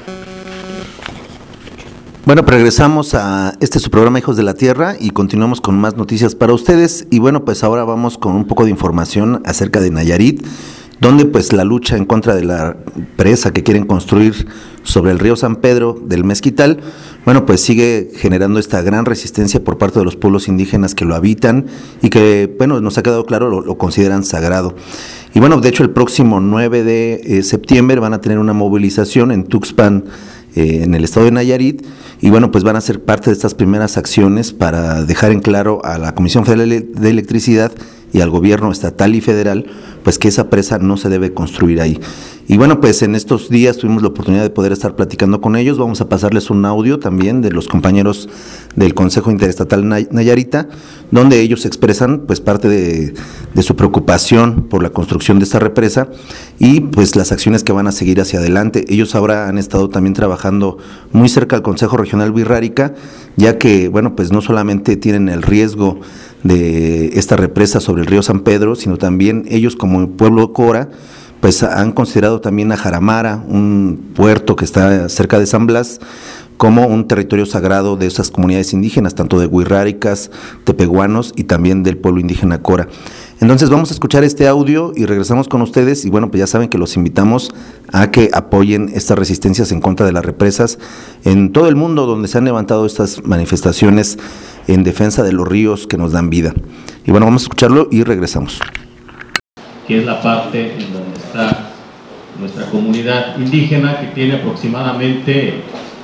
Bueno, pues regresamos a su programa Hijos de la Tierra y continuamos con más noticias para ustedes. Y bueno, pues ahora vamos con un poco de información acerca de Nayarit, donde pues la lucha en contra de la presa que quieren construir sobre el río San Pedro del Mezquital, bueno, pues sigue generando esta gran resistencia por parte de los pueblos indígenas que lo habitan y que, bueno, nos ha quedado claro, lo consideran sagrado. Y bueno, de hecho el próximo 9 de septiembre van a tener una movilización en Tuxpan, en el estado de Nayarit, y bueno, pues van a ser parte de estas primeras acciones para dejar en claro a la Comisión Federal de Electricidad y al gobierno estatal y federal, pues que esa presa no se debe construir ahí. Y bueno, pues en estos días tuvimos la oportunidad de poder estar platicando con ellos. Vamos a pasarles un audio también de los compañeros del Consejo Interestatal Nayarita, donde ellos expresan pues parte de su preocupación por la construcción de esta represa y pues las acciones que van a seguir hacia adelante. Ellos ahora han estado también trabajando muy cerca al Consejo Regional Virrárica, ya que, bueno, pues no solamente tienen el riesgo de esta represa sobre el río San Pedro, sino también ellos como pueblo Cora, pues han considerado también a Jaramara, un puerto que está cerca de San Blas, como un territorio sagrado de esas comunidades indígenas, tanto de huirráricas, tepehuanos y también del pueblo indígena Cora. Entonces vamos a escuchar este audio y regresamos con ustedes y bueno, pues ya saben que los invitamos a que apoyen estas resistencias en contra de las represas en todo el mundo donde se han levantado estas manifestaciones en defensa de los ríos que nos dan vida. Y bueno, vamos a escucharlo y regresamos. Que es la parte en donde está nuestra comunidad indígena, que tiene aproximadamente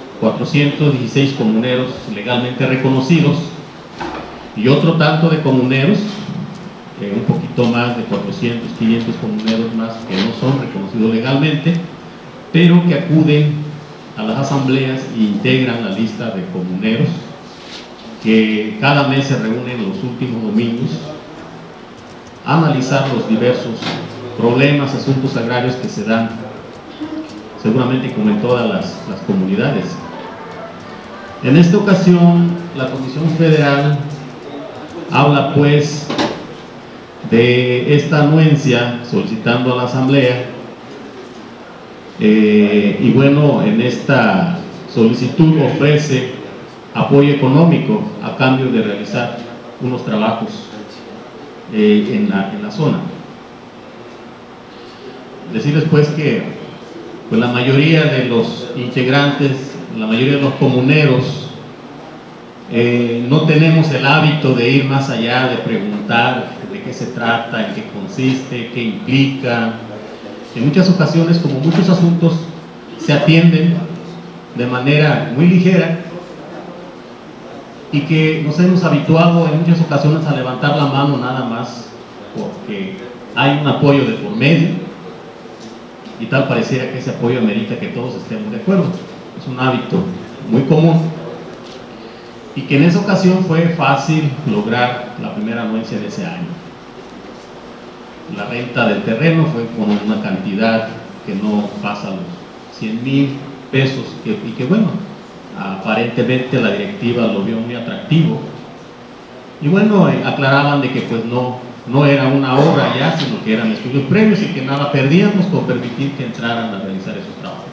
416 comuneros legalmente reconocidos y otro tanto de comuneros, un poquito más de 400, 500 comuneros más que no son reconocidos legalmente, pero que acuden a las asambleas e integran la lista de comuneros, que cada mes se reúnen los últimos domingos a analizar los diversos problemas, asuntos agrarios que se dan seguramente como en todas las comunidades. En esta ocasión la Comisión Federal habla pues de esta anuencia solicitando a la Asamblea y bueno, en esta solicitud ofrece apoyo económico a cambio de realizar unos trabajos en la zona. Decirles pues que pues la mayoría de los integrantes, la mayoría de los comuneros no tenemos el hábito de ir más allá, de preguntar de qué se trata, en qué consiste, qué implica. En muchas ocasiones, como muchos asuntos, se atienden de manera muy ligera y que nos hemos habituado en muchas ocasiones a levantar la mano nada más porque hay un apoyo de por medio y tal pareciera que ese apoyo amerita que todos estemos de acuerdo. Es un hábito muy común y que en esa ocasión fue fácil lograr la primera anuencia de ese año. La renta del terreno fue con una cantidad que no pasa los 100,000 pesos y que bueno, aparentemente la directiva lo vio muy atractivo y bueno, aclaraban de que pues no era una obra ya, sino que eran estudios previos y que nada perdíamos por permitir que entraran a realizar esos trabajos.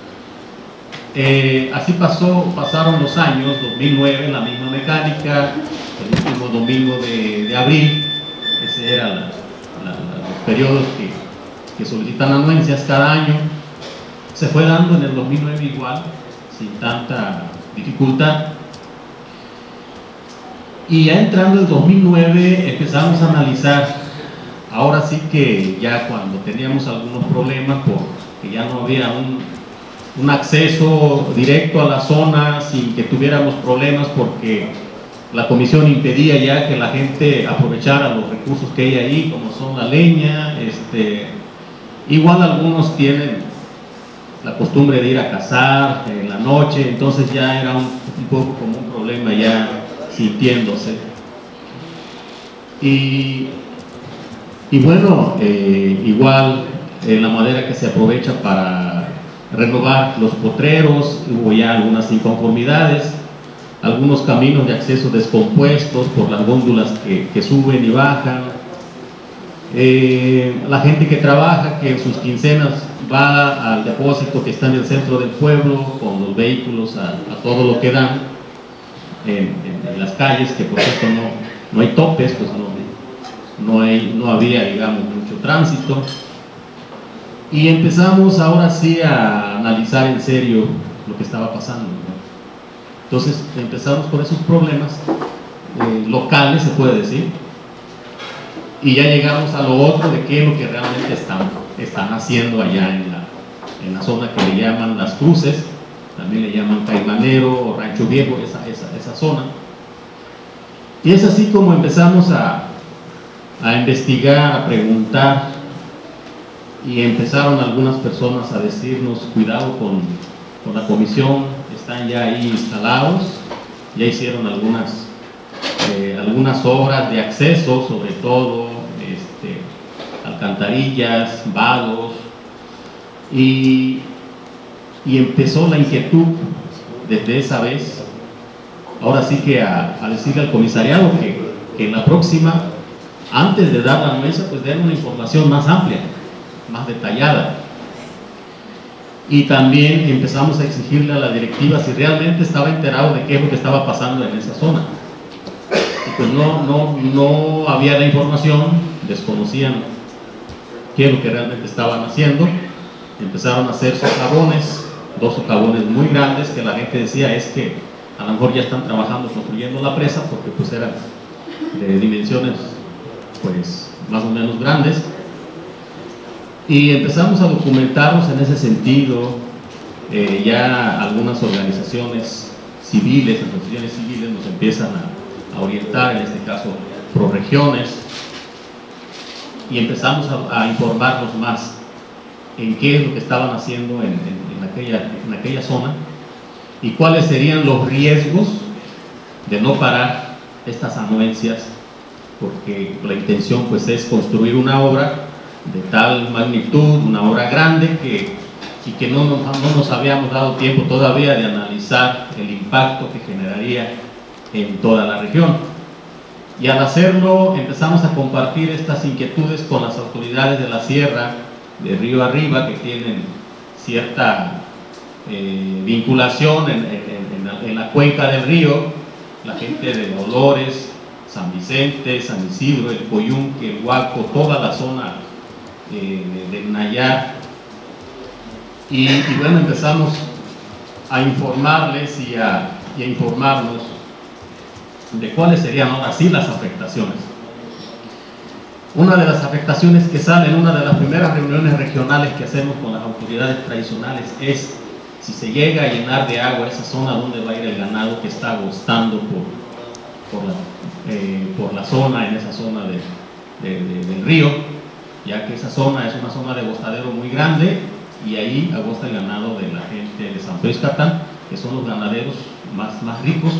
Así pasaron los años, 2009, la misma mecánica, el último domingo de abril, ese era los periodos que solicitan anuencias cada año. Se fue dando en el 2009 igual, sin tanta dificultad. Y ya entrando el 2009 empezamos a analizar, ahora sí que ya cuando teníamos algunos problemas, porque ya no había un acceso directo a la zona sin que tuviéramos problemas, porque la comisión impedía ya que la gente aprovechara los recursos que hay ahí, como son la leña, igual algunos tienen la costumbre de ir a cazar en la noche, entonces ya era un poco como un problema ya sintiéndose. Y bueno, igual la madera que se aprovecha para renovar los potreros, hubo ya algunas inconformidades, algunos caminos de acceso descompuestos por las góndolas que suben y bajan, La gente que trabaja, que en sus quincenas va al depósito que está en el centro del pueblo con los vehículos a todo lo que dan en las calles, que por cierto no hay topes, pues no había, digamos, mucho tránsito. Y empezamos ahora sí a analizar en serio lo que estaba pasando, ¿no? Entonces empezamos con esos problemas locales, se puede decir, y ya llegamos a lo otro de qué es lo que realmente están haciendo allá en la zona que le llaman Las Cruces, también le llaman Caimanero o Rancho Viejo, esa zona. Y es así como empezamos a investigar, a preguntar, y empezaron algunas personas a decirnos: cuidado con la comisión, están ya ahí instalados, ya hicieron algunas obras de acceso, sobre todo alcantarillas, vados, y empezó la inquietud desde esa vez, ahora sí que a decirle al comisariado que en la próxima, antes de dar la anuencia, pues den una información más amplia, más detallada. Y también empezamos a exigirle a la directiva si realmente estaba enterado de qué es lo que estaba pasando en esa zona. Y pues no había la información, desconocían qué es lo que realmente estaban haciendo. Empezaron a hacer socavones, 2 socavones muy grandes, que la gente decía es que a lo mejor ya están trabajando construyendo la presa, porque pues eran de dimensiones pues más o menos grandes. Y empezamos a documentarnos en ese sentido. Ya algunas organizaciones civiles, asociaciones civiles nos empiezan a orientar, en este caso Proregiones, y empezamos a informarnos más en qué es lo que estaban haciendo en aquella zona y cuáles serían los riesgos de no parar estas anuencias, porque la intención pues es construir una obra de tal magnitud, una obra grande y que no nos habíamos dado tiempo todavía de analizar el impacto que generaría en toda la región. Y al hacerlo empezamos a compartir estas inquietudes con las autoridades de la sierra, de río arriba, que tienen cierta vinculación en la cuenca del río, la gente de Dolores, San Vicente, San Isidro, el Coyunque, el Huaco, toda la zona del Nayar. Y bueno, empezamos a informarles y a informarnos de cuáles serían ahora sí las afectaciones. Una de las afectaciones que sale en una de las primeras reuniones regionales que hacemos con las autoridades tradicionales es si se llega a llenar de agua esa zona donde va a ir el ganado que está agostando por la zona, en esa zona del río, ya que esa zona es una zona de agostadero muy grande y ahí agosta el ganado de la gente de San Pedro Izcatán, que son los ganaderos más ricos.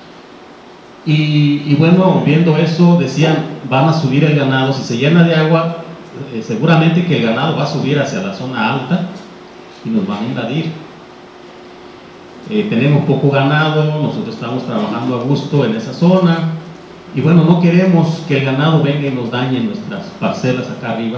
Y bueno, viendo eso, decían: van a subir el ganado, si se llena de agua, seguramente que el ganado va a subir hacia la zona alta y nos van a invadir. Tenemos poco ganado, nosotros estamos trabajando a gusto en esa zona, y bueno, no queremos que el ganado venga y nos dañe nuestras parcelas acá arriba.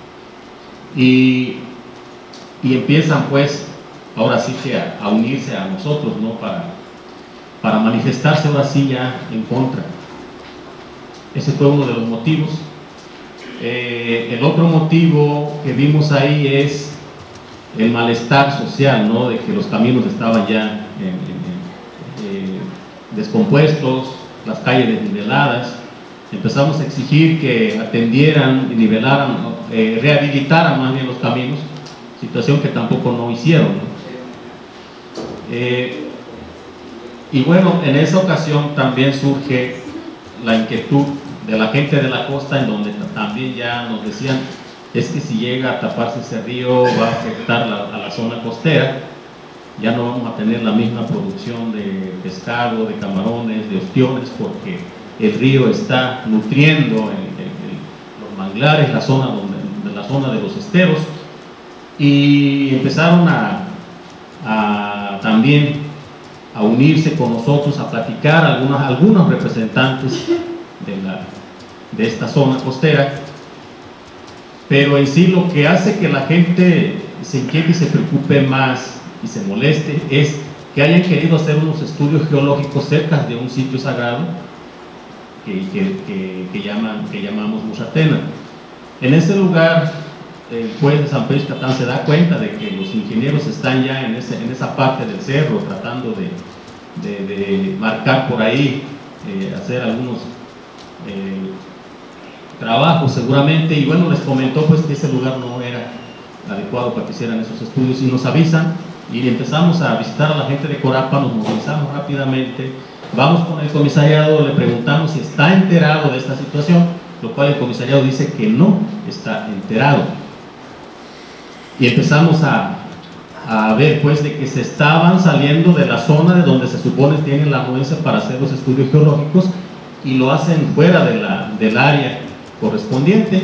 Y empiezan pues, ahora sí que a unirse a nosotros, ¿no? Para manifestarse ahora sí ya en contra. Ese fue uno de los motivos. El otro motivo que vimos ahí es el malestar social, ¿no? De que los caminos estaban ya descompuestos, las calles desniveladas. Empezamos a exigir que atendieran y nivelaran, rehabilitaran más bien los caminos, situación que tampoco no hicieron, ¿no? Y bueno, en esa ocasión también surge la inquietud de la gente de la costa, en donde también ya nos decían: es que si llega a taparse ese río va a afectar a la zona costera, ya no vamos a tener la misma producción de pescado, de camarones, de ostiones, porque el río está nutriendo los manglares, la zona de los esteros. Y empezaron también a unirse con nosotros, a platicar algunos representantes de esta zona costera, pero en sí lo que hace que la gente se inquiete y se preocupe más y se moleste es que hayan querido hacer unos estudios geológicos cerca de un sitio sagrado que llamamos Musatena. En ese lugar, el juez de San Pedro Yucatán se da cuenta de que los ingenieros están ya en esa parte del cerro tratando de marcar por ahí, hacer algunos trabajos seguramente, y bueno, les comentó pues que ese lugar no era adecuado para que hicieran esos estudios, y nos avisan, y empezamos a visitar a la gente de Corapa, nos movilizamos rápidamente, vamos con el comisariado, le preguntamos si está enterado de esta situación, lo cual el comisariado dice que no está enterado, y empezamos a ver pues de que se estaban saliendo de la zona de donde se supone tienen la anuencia para hacer los estudios geológicos, y lo hacen fuera del área correspondiente,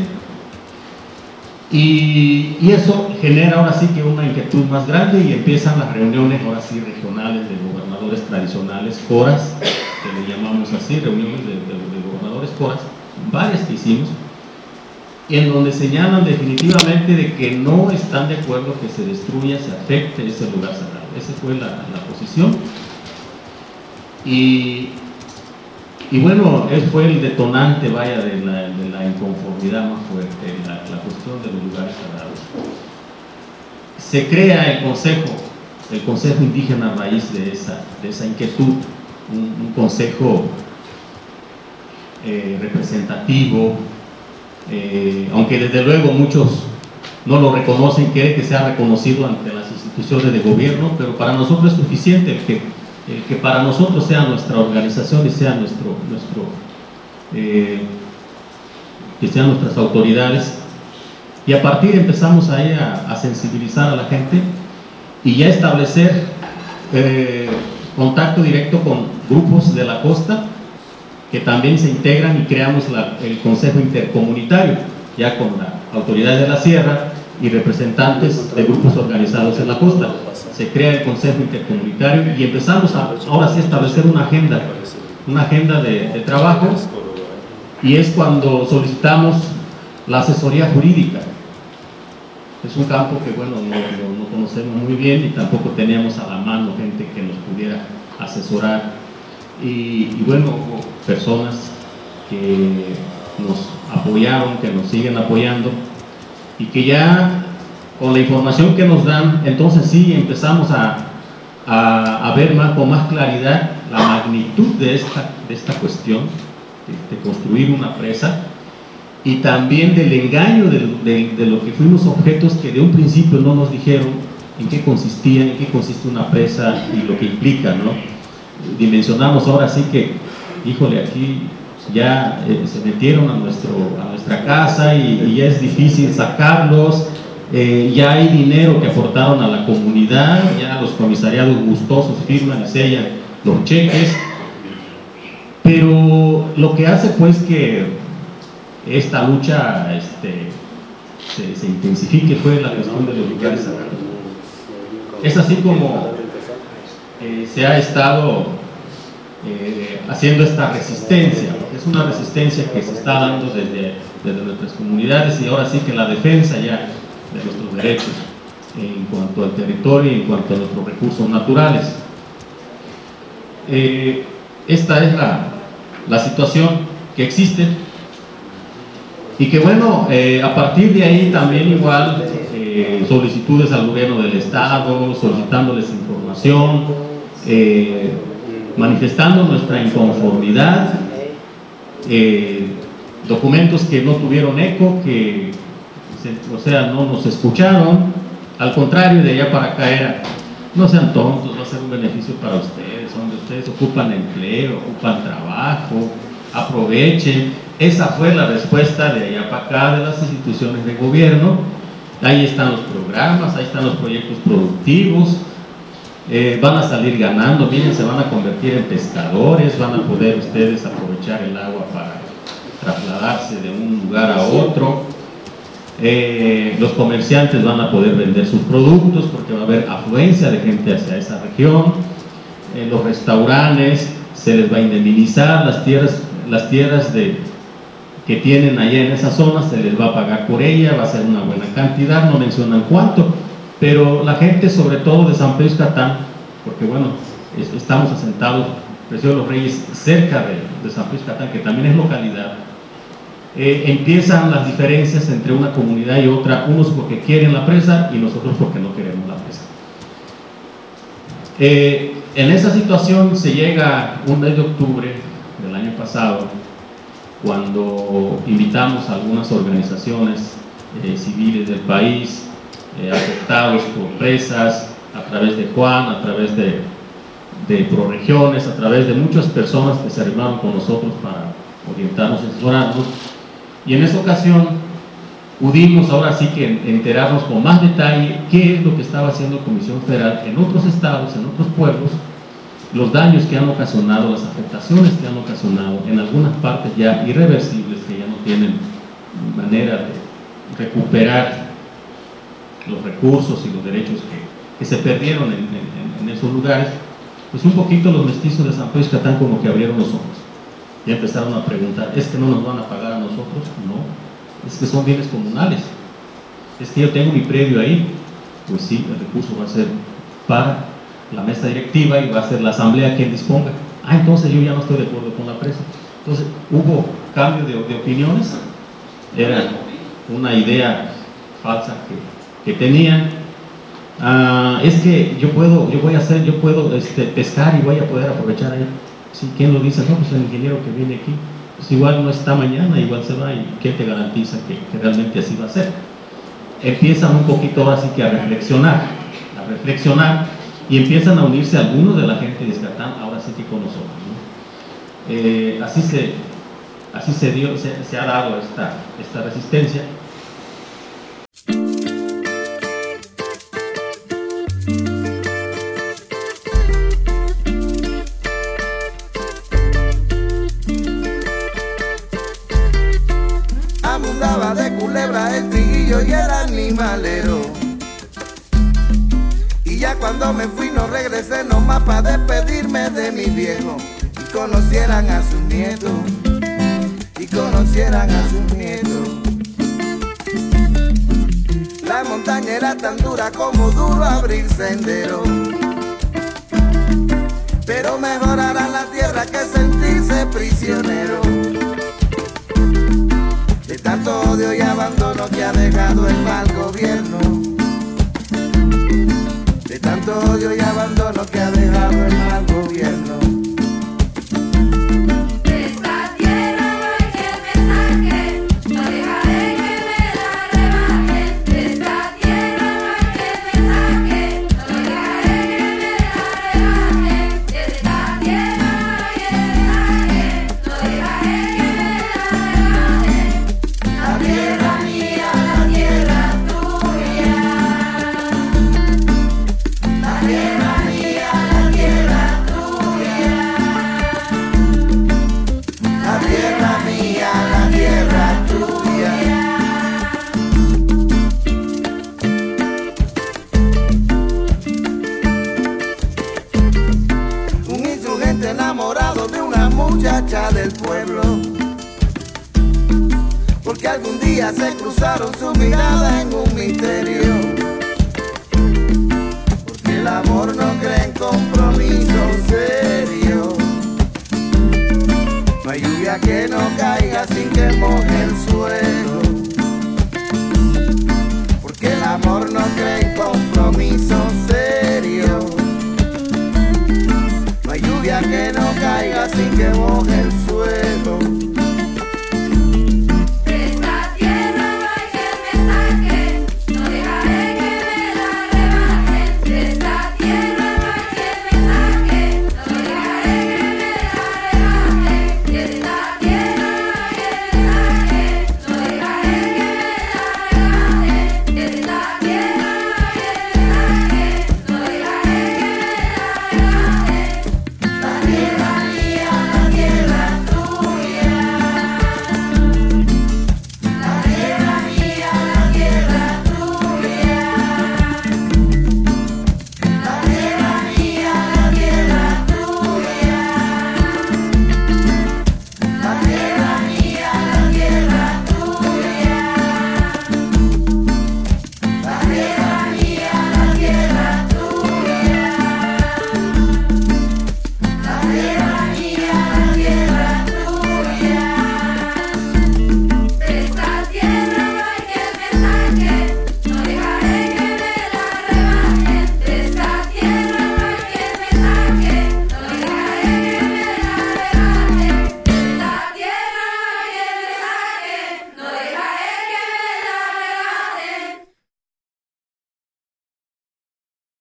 y eso genera ahora sí que una inquietud más grande, y empiezan las reuniones ahora sí regionales de gobernadores tradicionales, CORAS, que le llamamos así, reuniones de gobernadores CORAS, varias que hicimos, en donde señalan definitivamente de que no están de acuerdo que se destruya, se afecte ese lugar sagrado. Esa fue la posición, y bueno, él fue el detonante, vaya, de la inconformidad más fuerte, la cuestión de los lugares sagrados. Se crea el consejo indígena a raíz de esa inquietud, un consejo representativo, aunque desde luego muchos no lo reconocen, quieren que sea reconocido ante las instituciones de gobierno, pero para nosotros es suficiente el que para nosotros sea nuestra organización y sea que sean nuestras autoridades, y a partir empezamos ahí a sensibilizar a la gente y ya establecer contacto directo con grupos de la costa que también se integran, y creamos el Consejo Intercomunitario, ya con la autoridad de la sierra y representantes de grupos organizados en la costa. Se crea el Consejo Intercomunitario y empezamos ahora sí a establecer una agenda de trabajo, y es cuando solicitamos la asesoría jurídica. Es un campo que bueno, no conocemos muy bien, y tampoco teníamos a la mano gente que nos pudiera asesorar, y bueno, hubo personas que nos apoyaron, que nos siguen apoyando, y que ya con la información que nos dan, entonces sí empezamos a ver con más claridad la magnitud de esta cuestión de construir una presa, y también del engaño de lo que fuimos objetos, que de un principio no nos dijeron en qué consistía, en qué consiste una presa y lo que implica, ¿no? Dimensionamos ahora sí que, híjole, aquí ya se metieron a nuestra casa y ya es difícil sacarlos, ya hay dinero que aportaron a la comunidad, ya los comisariados gustosos firman y sellan los cheques, pero lo que hace pues que esta lucha se intensifique fue la cuestión de los lugares sagrados. Es así como se ha estado haciendo esta resistencia. Es una resistencia que se está dando desde nuestras comunidades, y ahora sí que la defensa ya de nuestros derechos en cuanto al territorio y en cuanto a nuestros recursos naturales. Esta es la situación que existe, y que bueno, a partir de ahí también igual solicitudes al gobierno del estado, solicitándoles información, manifestando nuestra inconformidad, documentos que no tuvieron eco, o sea, no nos escucharon. Al contrario, de allá para acá era: no sean tontos, va a ser un beneficio para ustedes, donde ustedes ocupan empleo, ocupan trabajo, aprovechen. Esa fue la respuesta de allá para acá de las instituciones de gobierno. Ahí están los programas, ahí están los proyectos productivos, van a salir ganando, miren, se van a convertir en pescadores, van a poder ustedes aprovechar el agua para trasladarse de un lugar a otro. Los comerciantes van a poder vender sus productos porque va a haber afluencia de gente hacia esa región. Los restaurantes se les va a indemnizar, las tierras que tienen allá en esa zona, se les va a pagar por ella, va a ser una buena cantidad, no mencionan cuánto, pero la gente sobre todo de San Pedro Izcatán, porque bueno, estamos asentados, Presidio de los Reyes, cerca de San Pedro Izcatán, que también es localidad, empiezan las diferencias entre una comunidad y otra, unos porque quieren la presa y nosotros porque no queremos la presa. En esa situación se llega un mes de octubre del año pasado, cuando invitamos a algunas organizaciones civiles del país, afectados por presas, a través de Juan, a través de Proregiones, a través de muchas personas que se arrimaron con nosotros para orientarnos y asesorarnos. Y en esa ocasión pudimos ahora sí que enterarnos con más detalle qué es lo que estaba haciendo Comisión Federal en otros estados, en otros pueblos, los daños que han ocasionado, las afectaciones que han ocasionado, en algunas partes ya irreversibles, que ya no tienen manera de recuperar los recursos y los derechos que se perdieron en esos lugares. Pues un poquito los mestizos de San Pedro Izcatán como que abrieron los ojos y empezaron a preguntar: ¿es que no nos van a pagar a nosotros? No, es que son bienes comunales, es que yo tengo mi predio ahí. Pues sí, el recurso va a ser para la mesa directiva y va a ser la asamblea quien disponga. Entonces yo ya no estoy de acuerdo con la presa. Entonces hubo cambio de opiniones, era una idea falsa que tenían. Es que yo puedo pescar y voy a poder aprovechar ahí. ¿Sí? ¿Quién lo dice? No, pues el ingeniero que viene aquí, pues igual no está mañana, igual se va, y ¿qué te garantiza que realmente así va a ser? Empiezan un poquito ahora sí que a reflexionar y empiezan a unirse algunos de la gente de Izcatán, ahora sí que con nosotros, ¿no? Así se ha dado esta resistencia. Abundaba de culebra el triguillo y el animalero. Y ya cuando me fui no regresé nomás para despedirme de mi viejo, y conocieran a sus nietos, y conocieran a sus nietos. La montaña era tan dura como duro abrir sendero, pero mejor hará la tierra que sentirse prisionero de tanto odio y abandono que ha dejado el mal gobierno, de tanto odio y abandono que ha dejado el mal gobierno. Enamorado de una muchacha del pueblo, porque algún día se cruzaron su mirada en un misterio, porque el amor no cree en compromiso serio. No hay lluvia que no caiga sin que moje el suelo, porque el amor no cree en compromiso serio. No hay lluvia que no caiga sin que moje el suelo.